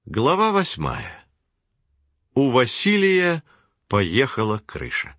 Глава 8. У Василия поехала крыша.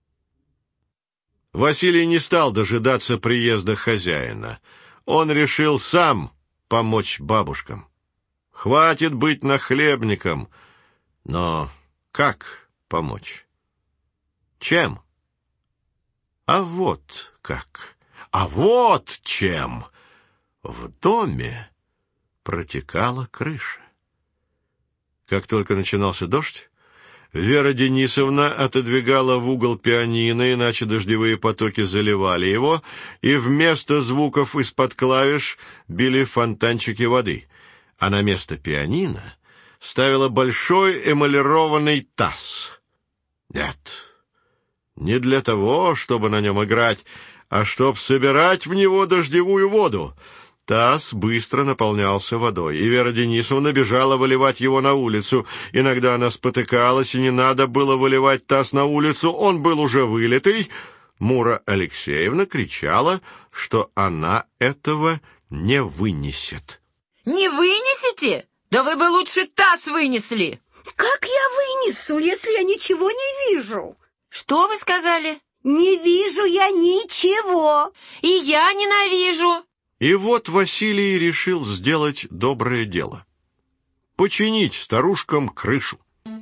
Василий не стал дожидаться приезда хозяина. Он решил сам помочь бабушкам. Хватит быть нахлебником. Но как помочь? Чем? А вот как. А вот чем. В доме протекала крыша. Как только начинался дождь, Вера Денисовна отодвигала в угол пианино, иначе дождевые потоки заливали его, и вместо звуков из-под клавиш били фонтанчики воды, а на место пианино ставила большой эмалированный таз. Нет, не для того, чтобы на нем играть, а чтоб собирать в него дождевую воду. Таз быстро наполнялся водой, и Вера Денисовна бежала выливать его на улицу. Иногда она спотыкалась, и не надо было выливать таз на улицу, он был уже вылитый. Мура Алексеевна кричала, что она этого не вынесет. Не вынесете? Да вы бы лучше таз вынесли. Как я вынесу, если я ничего не вижу? Что вы сказали? Не вижу я ничего. И я ненавижу. И вот Василий решил сделать доброе дело — починить старушкам крышу.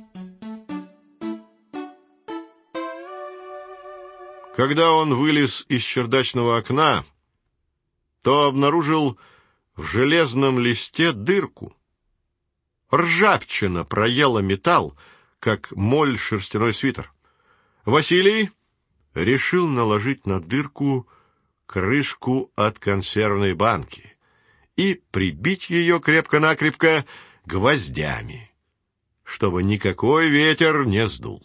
Когда он вылез из чердачного окна, то обнаружил в железном листе дырку. Ржавчина проела металл, как моль шерстяной свитер. Василий решил наложить на дырку крышку от консервной банки и прибить ее крепко-накрепко гвоздями, чтобы никакой ветер не сдул.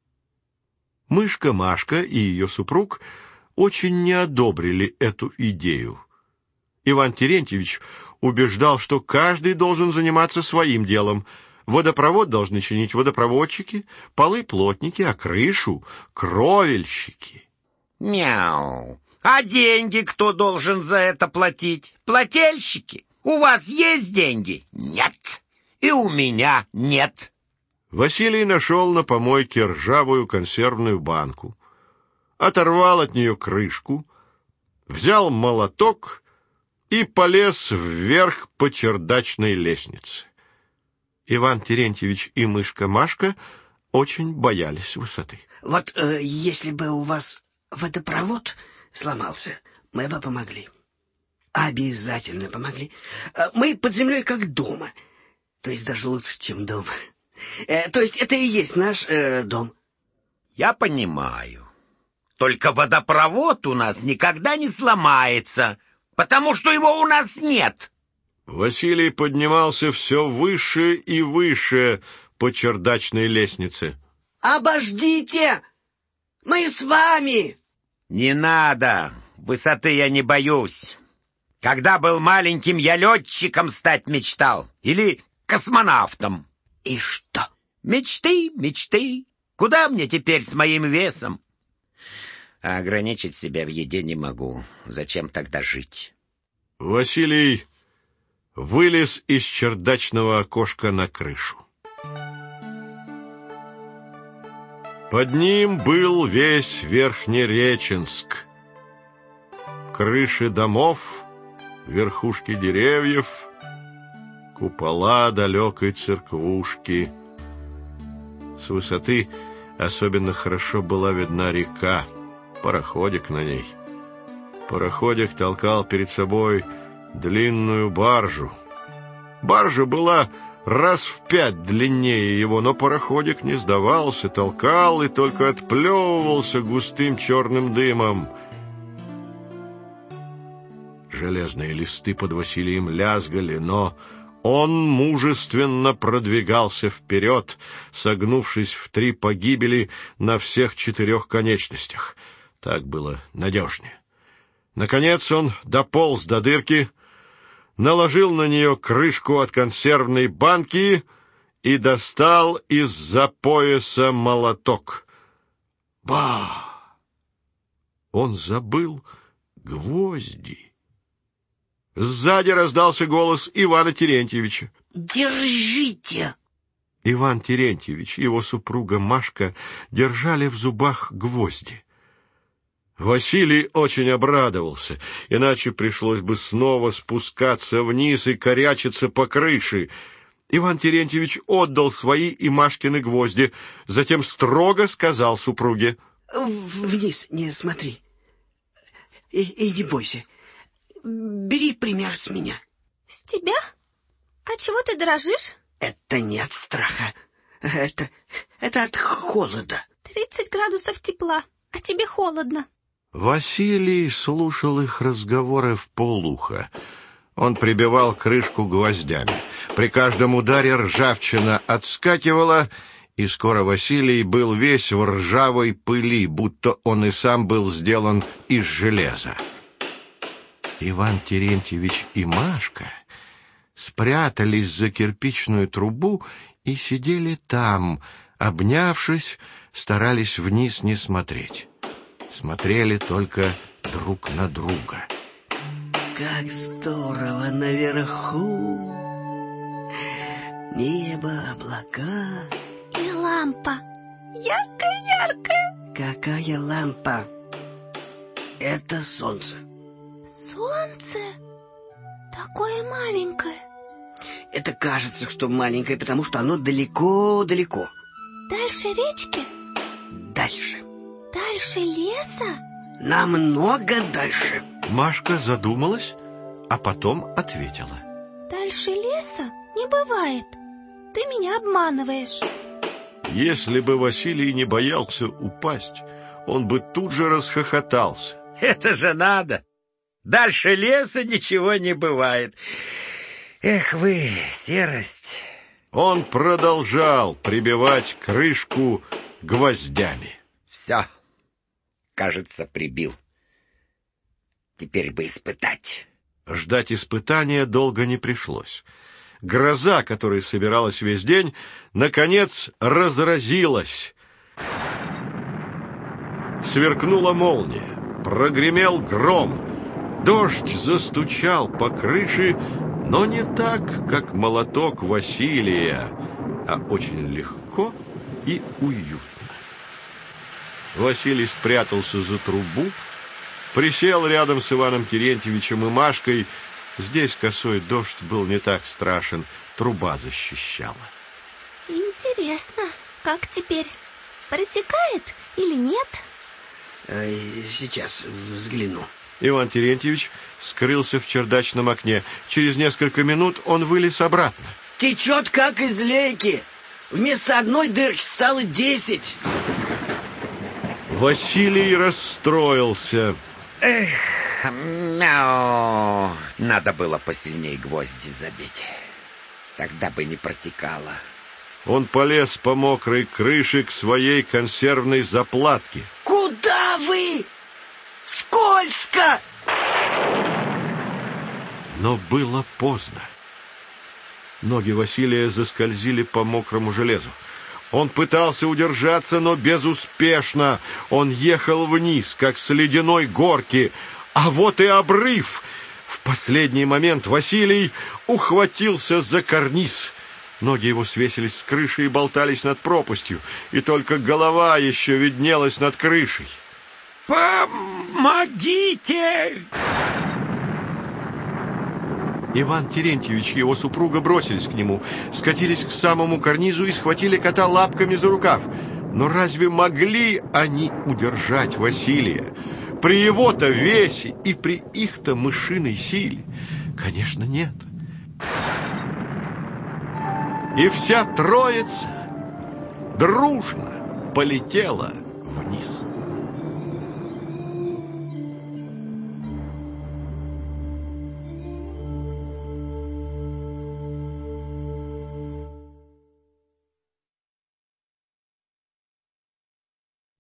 Мышка Машка и ее супруг очень не одобрили эту идею. Иван Терентьевич убеждал, что каждый должен заниматься своим делом. Водопровод должны чинить водопроводчики, полы — плотники, а крышу — кровельщики. Мяу. А деньги кто должен за это платить? Плательщики? У вас есть деньги? Нет. И у меня нет. Василий нашел на помойке ржавую консервную банку, оторвал от нее крышку, взял молоток и полез вверх по чердачной лестнице. Иван Терентьевич и мышка Машка очень боялись высоты. Вот если бы у вас водопровод сломался, мы бы помогли. Обязательно помогли. Мы под землей как дома. То есть даже лучше, чем дома. То есть это и есть наш дом. Я понимаю. Только водопровод у нас никогда не сломается, потому что его у нас нет. Василий поднимался все выше и выше по чердачной лестнице. Обождите! Мы с вами! Не надо. Высоты я не боюсь. Когда был маленьким, я летчиком стать мечтал. Или космонавтом. И что? Мечты, мечты. Куда мне теперь с моим весом? А ограничить себя в еде не могу. Зачем тогда жить? Василий вылез из чердачного окошка на крышу. Под ним был весь Верхнереченск. Крыши домов, верхушки деревьев, купола далекой церквушки. С высоты особенно хорошо была видна река, пароходик на ней. Пароходик толкал перед собой длинную баржу. Баржа была раз в 5 длиннее его, но пароходик не сдавался, толкал и только отплевывался густым черным дымом. Железные листы под Василием лязгали, но он мужественно продвигался вперед, согнувшись в 3 погибели на всех 4 конечностях. Так было надежнее. Наконец он дополз до дырки, наложил на нее крышку от консервной банки и достал из-за пояса молоток. Ба! Он забыл гвозди. Сзади раздался голос Ивана Терентьевича. Держите! Иван Терентьевич и его супруга Машка держали в зубах гвозди. Василий очень обрадовался, иначе пришлось бы снова спускаться вниз и корячиться по крыше. Иван Терентьевич отдал свои и Машкины гвозди, затем строго сказал супруге: «Вниз не смотри. И не бойся. Бери пример с меня». С тебя? А чего ты дрожишь? Это не от страха. Это от холода. 30 градусов тепла, а тебе холодно. Василий слушал их разговоры вполуха. Он прибивал крышку гвоздями. При каждом ударе ржавчина отскакивала, и скоро Василий был весь в ржавой пыли, будто он и сам был сделан из железа. Иван Терентьевич и Машка спрятались за кирпичную трубу и сидели там, обнявшись, старались вниз не смотреть. Смотрели только друг на друга. Как здорово наверху! Небо, облака. И лампа. Яркая-яркая. Какая лампа? Это солнце. Солнце? Такое маленькое. Это кажется, что маленькое, потому что оно далеко-далеко. Дальше речки? Дальше. Дальше леса? Намного дальше. Машка задумалась, а потом ответила: Дальше леса не бывает. Ты меня обманываешь. Если бы Василий не боялся упасть, он бы тут же расхохотался. Это же надо! Дальше леса ничего не бывает. Эх вы, серость! Он продолжал прибивать крышку гвоздями. Все, кажется, прибил. Теперь бы испытать. Ждать испытания долго не пришлось. Гроза, которая собиралась весь день, наконец разразилась. Сверкнула молния, прогремел гром, дождь застучал по крыше, но не так, как молоток Василия, а очень легко и уютно. Василий спрятался за трубу, присел рядом с Иваном Терентьевичем и Машкой. Здесь косой дождь был не так страшен, труба защищала. Интересно, как теперь? Протекает или нет? Сейчас взгляну. Иван Терентьевич скрылся в чердачном окне. Через несколько минут он вылез обратно. Течет, как из лейки. Вместо одной дырки стало 10. Василий расстроился. Эх, надо было посильнее гвозди забить. Тогда бы не протекало. Он полез по мокрой крыше к своей консервной заплатке. Куда вы? Скользко! Но было поздно. Ноги Василия заскользили по мокрому железу. Он пытался удержаться, но безуспешно. Он ехал вниз, как с ледяной горки. А вот и обрыв. В последний момент Василий ухватился за карниз. Ноги его свесились с крыши и болтались над пропастью, и только голова еще виднелась над крышей. «Помогите!» Иван Терентьевич и его супруга бросились к нему, скатились к самому карнизу и схватили кота лапками за рукав. Но разве могли они удержать Василия? При его-то весе и при их-то мышиной силе? Конечно, нет. И вся троица дружно полетела вниз.